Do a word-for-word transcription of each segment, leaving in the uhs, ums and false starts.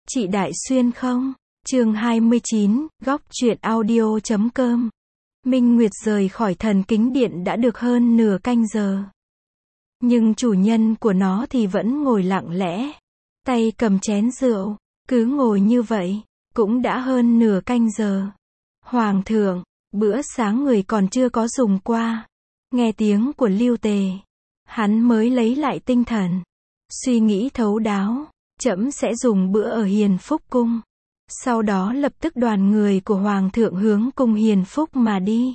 Chị Đại Xuyên không? Chương hai mươi chín, góc truyện audio chấm com. Minh Nguyệt rời khỏi thần kính điện đã được hơn nửa canh giờ. Nhưng chủ nhân của nó thì vẫn ngồi lặng lẽ, tay cầm chén rượu, cứ ngồi như vậy, cũng đã hơn nửa canh giờ. Hoàng thượng, bữa sáng người còn chưa có dùng qua. Nghe tiếng của Lưu Tề, hắn mới lấy lại tinh thần, suy nghĩ thấu đáo, trẫm sẽ dùng bữa ở Hiền Phúc cung. Sau đó lập tức đoàn người của Hoàng thượng hướng cung Hiền Phúc mà đi.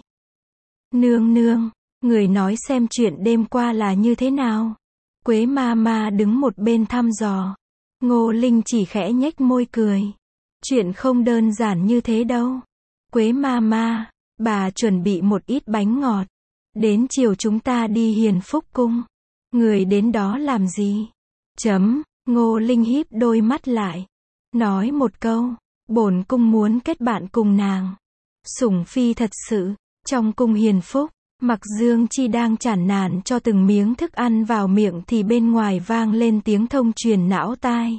Nương nương, người nói xem chuyện đêm qua là như thế nào? Quế ma ma đứng một bên thăm dò. Ngô Linh chỉ khẽ nhếch môi cười. Chuyện không đơn giản như thế đâu. Quế ma ma, bà chuẩn bị một ít bánh ngọt. Đến chiều chúng ta đi Hiền Phúc cung. Người đến đó làm gì? Chấm, Ngô Linh híp đôi mắt lại. Nói một câu, bổn cung muốn kết bạn cùng nàng. Sủng phi thật sự, trong cung Hiền Phúc, Mặc Dương Chi đang chản nản cho từng miếng thức ăn vào miệng thì bên ngoài vang lên tiếng thông truyền não tai.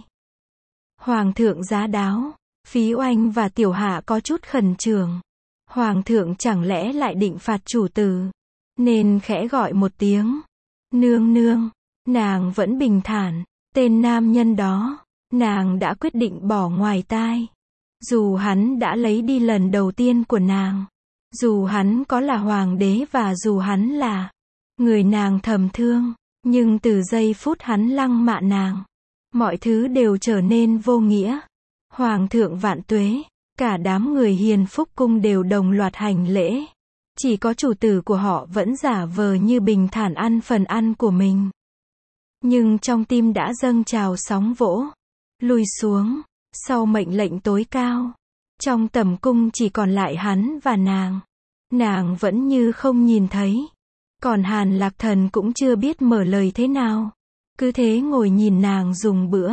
Hoàng thượng giá đáo, Phí Oanh và Tiểu Hạ có chút khẩn trương. Hoàng thượng chẳng lẽ lại định phạt chủ tử, nên khẽ gọi một tiếng. Nương nương, nàng vẫn bình thản, tên nam nhân đó, nàng đã quyết định bỏ ngoài tai. Dù hắn đã lấy đi lần đầu tiên của nàng, dù hắn có là hoàng đế và dù hắn là người nàng thầm thương, nhưng từ giây phút hắn lăng mạ nàng, mọi thứ đều trở nên vô nghĩa. Hoàng thượng vạn tuế, cả đám người Hiền Phúc cung đều đồng loạt hành lễ. Chỉ có chủ tử của họ vẫn giả vờ như bình thản ăn phần ăn của mình. Nhưng trong tim đã dâng trào sóng vỗ, lùi xuống, sau mệnh lệnh tối cao. Trong tầm cung chỉ còn lại hắn và nàng. Nàng vẫn như không nhìn thấy. Còn Hàn Lạc Thần cũng chưa biết mở lời thế nào. Cứ thế ngồi nhìn nàng dùng bữa.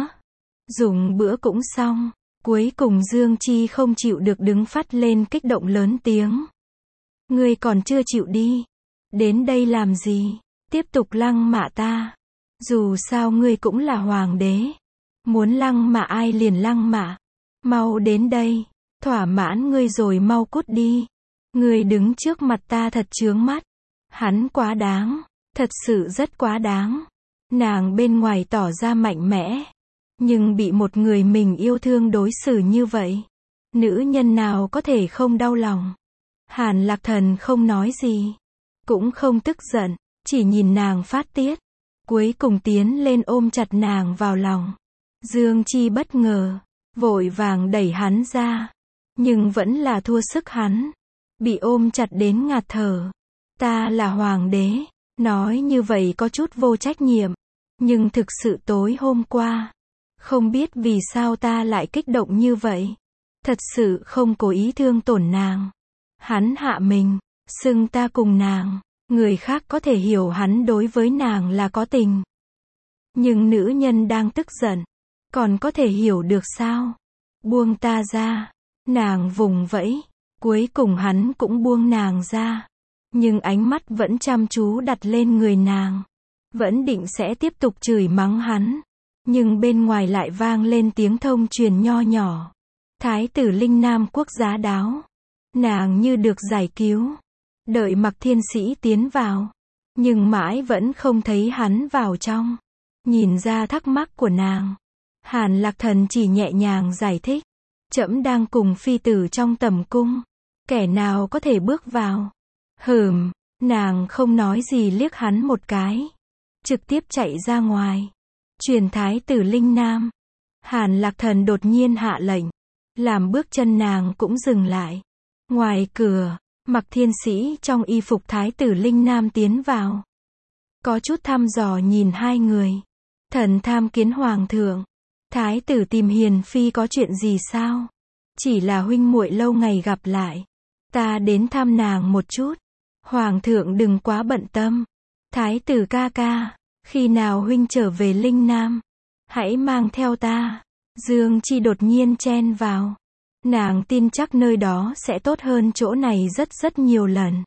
Dùng bữa cũng xong. Cuối cùng Dương Chi không chịu được đứng phát lên kích động lớn tiếng. Ngươi còn chưa chịu đi. Đến đây làm gì? Tiếp tục lăng mạ ta. Dù sao ngươi cũng là hoàng đế. Muốn lăng mạ ai liền lăng mạ. Mau đến đây. Thỏa mãn ngươi rồi mau cút đi. Ngươi đứng trước mặt ta thật chướng mắt. Hắn quá đáng. Thật sự rất quá đáng. Nàng bên ngoài tỏ ra mạnh mẽ. Nhưng bị một người mình yêu thương đối xử như vậy. Nữ nhân nào có thể không đau lòng. Hàn Lạc Thần không nói gì. Cũng không tức giận. Chỉ nhìn nàng phát tiết. Cuối cùng tiến lên ôm chặt nàng vào lòng. Dương Chi bất ngờ. Vội vàng đẩy hắn ra. Nhưng vẫn là thua sức hắn. Bị ôm chặt đến ngạt thở. Ta là hoàng đế. Nói như vậy có chút vô trách nhiệm. Nhưng thực sự tối hôm qua, không biết vì sao ta lại kích động như vậy. Thật sự không cố ý thương tổn nàng. Hắn hạ mình, xưng ta cùng nàng. Người khác có thể hiểu hắn đối với nàng là có tình. Nhưng nữ nhân đang tức giận, còn có thể hiểu được sao? Buông ta ra. Nàng vùng vẫy. Cuối cùng hắn cũng buông nàng ra. Nhưng ánh mắt vẫn chăm chú đặt lên người nàng. Vẫn định sẽ tiếp tục chửi mắng hắn. Nhưng bên ngoài lại vang lên tiếng thông truyền nho nhỏ. Thái tử Linh Nam quốc giá đáo. Nàng như được giải cứu. Đợi Mặc Thiên Sĩ tiến vào. Nhưng mãi vẫn không thấy hắn vào trong. Nhìn ra thắc mắc của nàng. Hàn Lạc Thần chỉ nhẹ nhàng giải thích. Trẫm đang cùng phi tử trong tầm cung. Kẻ nào có thể bước vào? Hừm, nàng không nói gì liếc hắn một cái. Trực tiếp chạy ra ngoài. Truyền thái tử Linh Nam. Hàn Lạc Thần đột nhiên hạ lệnh. Làm bước chân nàng cũng dừng lại. Ngoài cửa, Mặc Thiên Sĩ trong y phục thái tử Linh Nam tiến vào. Có chút thăm dò nhìn hai người. Thần tham kiến hoàng thượng. Thái tử tìm Hiền phi có chuyện gì sao? Chỉ là huynh muội lâu ngày gặp lại. Ta đến thăm nàng một chút. Hoàng thượng đừng quá bận tâm. Thái tử ca ca, khi nào huynh trở về Linh Nam, hãy mang theo ta. Dương Chi đột nhiên chen vào. Nàng tin chắc nơi đó sẽ tốt hơn chỗ này rất rất nhiều lần.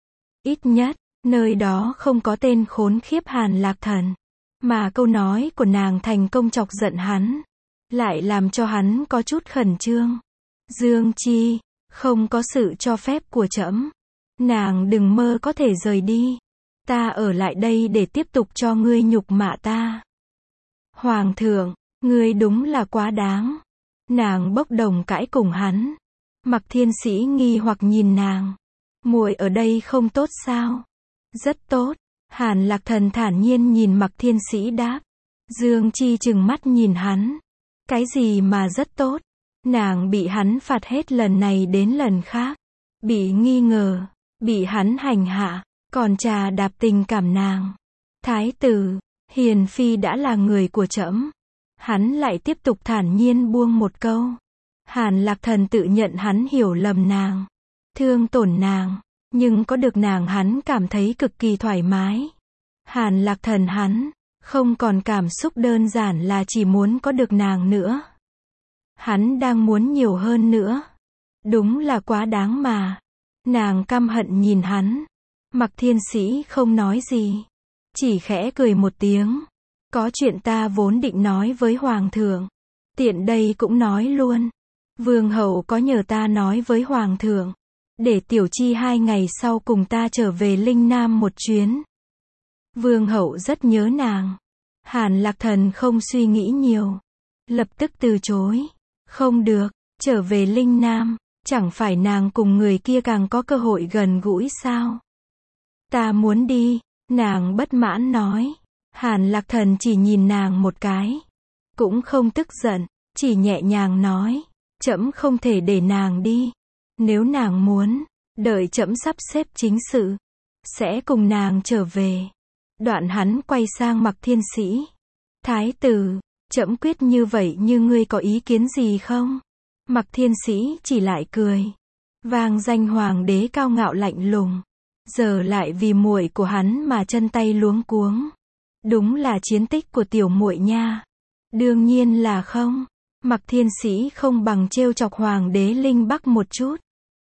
Ít nhất, nơi đó không có tên khốn khiếp Hàn Lạc Thần. Mà câu nói của nàng thành công chọc giận hắn. lại làm cho hắn có chút khẩn trương. Dương Chi, không có sự cho phép của trẫm, nàng đừng mơ có thể rời đi. Ta ở lại đây để tiếp tục cho ngươi nhục mạ ta. Hoàng thượng, ngươi đúng là quá đáng. Nàng bốc đồng cãi cùng hắn. Mặc Thiên Sĩ nghi hoặc nhìn nàng. Muội ở đây không tốt sao? Rất tốt. Hàn Lạc Thần thản nhiên nhìn Mặc Thiên Sĩ đáp. Dương Chi trừng mắt nhìn hắn. Cái gì mà rất tốt? Nàng bị hắn phạt hết lần này đến lần khác. Bị nghi ngờ, bị hắn hành hạ, còn trà đạp tình cảm nàng. Thái tử, Hiền Phi đã là người của trẫm. Hắn lại tiếp tục thản nhiên buông một câu. Hàn Lạc Thần tự nhận hắn hiểu lầm nàng, thương tổn nàng, nhưng có được nàng hắn cảm thấy cực kỳ thoải mái. Hàn Lạc Thần hắn, không còn cảm xúc đơn giản là chỉ muốn có được nàng nữa. Hắn đang muốn nhiều hơn nữa. Đúng là quá đáng mà. Nàng căm hận nhìn hắn. Mặc Thiên Sĩ không nói gì, chỉ khẽ cười một tiếng. Có chuyện ta vốn định nói với Hoàng thượng. Tiện đây cũng nói luôn. Vương hậu có nhờ ta nói với Hoàng thượng, để Tiểu Chi hai ngày sau cùng ta trở về Linh Nam một chuyến. Vương hậu rất nhớ nàng. Hàn Lạc Thần không suy nghĩ nhiều, lập tức từ chối. Không được, trở về Linh Nam, chẳng phải nàng cùng người kia càng có cơ hội gần gũi sao? Ta muốn đi, nàng bất mãn nói. Hàn Lạc Thần chỉ nhìn nàng một cái, cũng không tức giận, chỉ nhẹ nhàng nói, trẫm không thể để nàng đi. Nếu nàng muốn, đợi trẫm sắp xếp chính sự, sẽ cùng nàng trở về. Đoạn hắn quay sang Mặc Thiên Sĩ. Thái tử, trẫm quyết như vậy, như ngươi có ý kiến gì không? Mặc Thiên Sĩ chỉ lại cười. Vang danh hoàng đế cao ngạo lạnh lùng, giờ lại vì muội của hắn mà chân tay luống cuống. Đúng là chiến tích của tiểu muội nha. Đương nhiên là không. Mặc Thiên Sĩ không bằng trêu chọc hoàng đế Linh Bắc một chút.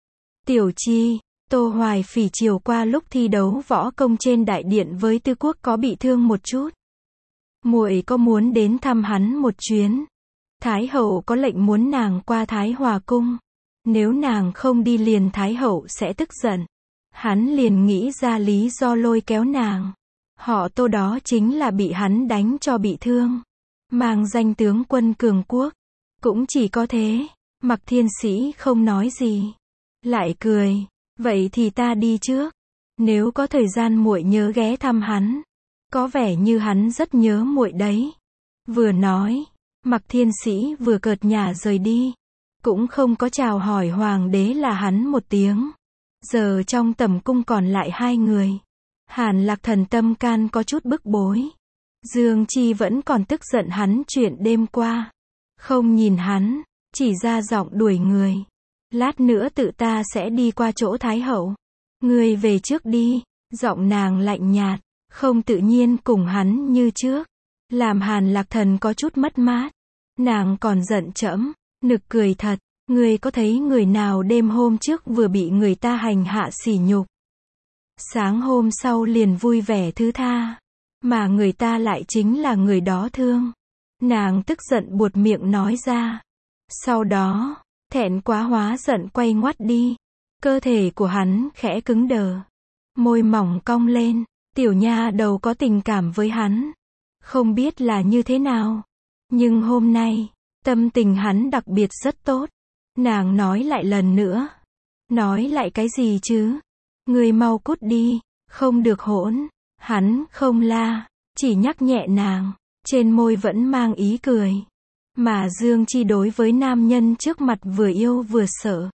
Tiểu Chi, Tô Hoài Phỉ chiều qua lúc thi đấu võ công trên đại điện với Tư Quốc có bị thương một chút. Muội có muốn đến thăm hắn một chuyến? Thái hậu có lệnh muốn nàng qua Thái Hòa cung. Nếu nàng không đi liền Thái hậu sẽ tức giận. Hắn liền nghĩ ra lý do lôi kéo nàng. Họ Tô đó chính là bị hắn đánh cho bị thương, mang danh tướng quân cường quốc. Cũng chỉ có thế. Mặc Thiên Sĩ không nói gì, lại cười. Vậy thì ta đi trước. Nếu có thời gian muội nhớ ghé thăm hắn. Có vẻ như hắn rất nhớ muội đấy. Vừa nói, Mặc Thiên Sĩ vừa cợt nhả rời đi. Cũng không có chào hỏi hoàng đế là hắn một tiếng. Giờ trong tầm cung còn lại hai người. Hàn Lạc Thần tâm can có chút bức bối. Dương Chi vẫn còn tức giận hắn chuyện đêm qua. Không nhìn hắn, chỉ ra giọng đuổi người. Lát nữa tự ta sẽ đi qua chỗ Thái hậu. Ngươi về trước đi. Giọng nàng lạnh nhạt, không tự nhiên cùng hắn như trước. Làm Hàn Lạc Thần có chút mất mát. Nàng còn giận trẫm, nực cười thật. Ngươi có thấy người nào đêm hôm trước vừa bị người ta hành hạ sỉ nhục, sáng hôm sau liền vui vẻ thứ tha, mà người ta lại chính là người đó thương. Nàng tức giận buột miệng nói ra. Sau đó, thẹn quá hóa giận quay ngoắt đi. Cơ thể của hắn khẽ cứng đờ, môi mỏng cong lên. Tiểu nha đầu có tình cảm với hắn, không biết là như thế nào, nhưng hôm nay, tâm tình hắn đặc biệt rất tốt. Nàng nói lại lần nữa. Nói lại cái gì chứ? Ngươi mau cút đi, không được hỗn. Hắn không la, chỉ nhắc nhẹ nàng, trên môi vẫn mang ý cười. Mà Dương Chi đối với nam nhân trước mặt vừa yêu vừa sợ.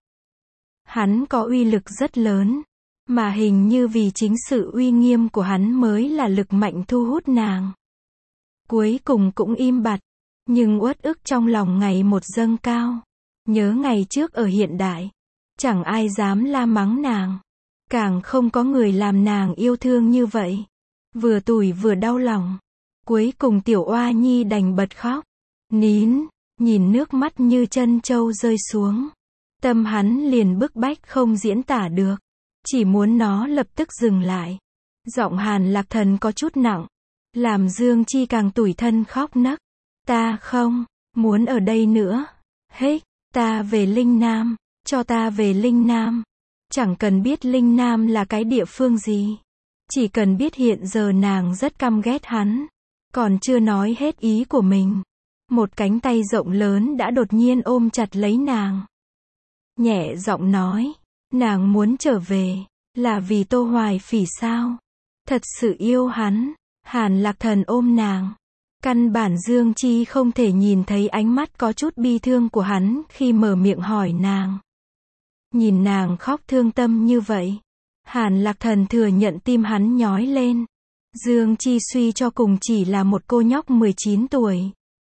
Hắn có uy lực rất lớn, mà hình như vì chính sự uy nghiêm của hắn mới là lực mạnh thu hút nàng. Cuối cùng cũng im bặt, nhưng uất ức trong lòng ngày một dâng cao. Nhớ ngày trước ở hiện đại, chẳng ai dám la mắng nàng, càng không có người làm nàng yêu thương như vậy. Vừa tủi vừa đau lòng, cuối cùng tiểu oa nhi đành bật khóc. Nín, nhìn nước mắt như chân trâu rơi xuống. Tâm hắn liền bức bách không diễn tả được, chỉ muốn nó lập tức dừng lại. Giọng Hàn Lạc Thần có chút nặng, làm Dương Chi càng tủi thân khóc nấc. Ta không, muốn ở đây nữa. Hích, ta về Linh Nam, cho ta về Linh Nam. Chẳng cần biết Linh Nam là cái địa phương gì. Chỉ cần biết hiện giờ nàng rất căm ghét hắn. Còn chưa nói hết ý của mình. Một cánh tay rộng lớn đã đột nhiên ôm chặt lấy nàng. Nhẹ giọng nói, nàng muốn trở về, là vì Tô Hoài Phỉ sao? Thật sự yêu hắn. Hàn Lạc Thần ôm nàng. Căn bản Dương Chi không thể nhìn thấy ánh mắt có chút bi thương của hắn khi mở miệng hỏi nàng. Nhìn nàng khóc thương tâm như vậy. Hàn Lạc Thần thừa nhận tim hắn nhói lên. Dương Chi suy cho cùng chỉ là một cô nhóc mười chín tuổi.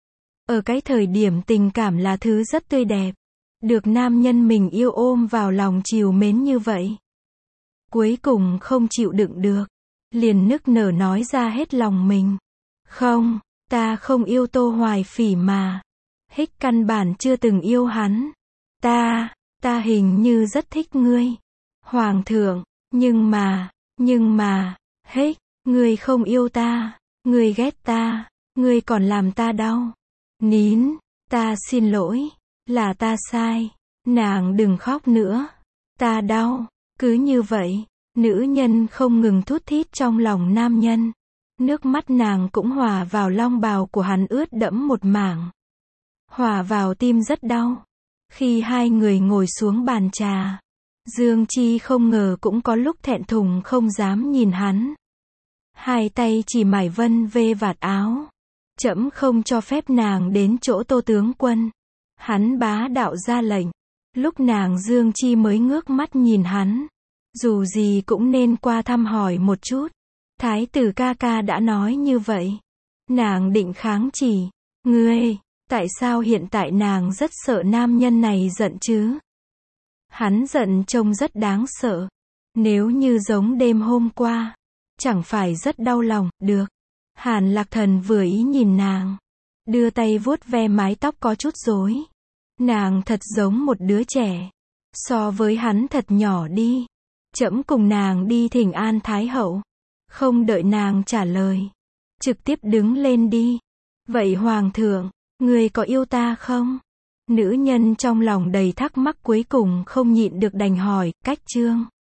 Ở cái thời điểm tình cảm là thứ rất tươi đẹp. Được nam nhân mình yêu ôm vào lòng trìu mến như vậy. Cuối cùng không chịu đựng được. Liền nức nở nói ra hết lòng mình. Không, ta không yêu Tô Hoài Phỉ mà. Hích căn bản chưa từng yêu hắn. Ta, ta hình như rất thích ngươi. Hoàng thượng, nhưng mà, nhưng mà, Hích, ngươi không yêu ta, ngươi ghét ta, ngươi còn làm ta đau. Nín, ta xin lỗi, là ta sai. Nàng đừng khóc nữa. Ta đau. Cứ như vậy, nữ nhân không ngừng thút thít trong lòng nam nhân. Nước mắt nàng cũng hòa vào long bào của hắn ướt đẫm một mảng. Hòa vào tim rất đau. Khi hai người ngồi xuống bàn trà, Dương Chi không ngờ cũng có lúc thẹn thùng không dám nhìn hắn. Hai tay chỉ mải vân vê vạt áo. Trẫm không cho phép nàng đến chỗ Tô tướng quân. Hắn bá đạo ra lệnh. Lúc nàng Dương Chi mới ngước mắt nhìn hắn. Dù gì cũng nên qua thăm hỏi một chút. Thái tử ca ca đã nói như vậy. Nàng định kháng chỉ. Ngươi, tại sao hiện tại nàng rất sợ nam nhân này giận chứ? Hắn giận trông rất đáng sợ. Nếu như giống đêm hôm qua, chẳng phải rất đau lòng, được. Hàn Lạc Thần vừa ý nhìn nàng. Đưa tay vuốt ve mái tóc có chút rối. Nàng thật giống một đứa trẻ. So với hắn thật nhỏ đi. Trẫm cùng nàng đi thỉnh an Thái hậu. Không đợi nàng trả lời. Trực tiếp đứng lên đi. Vậy Hoàng thượng, ngươi có yêu ta không? Nữ nhân trong lòng đầy thắc mắc cuối cùng không nhịn được đành hỏi, cách chương.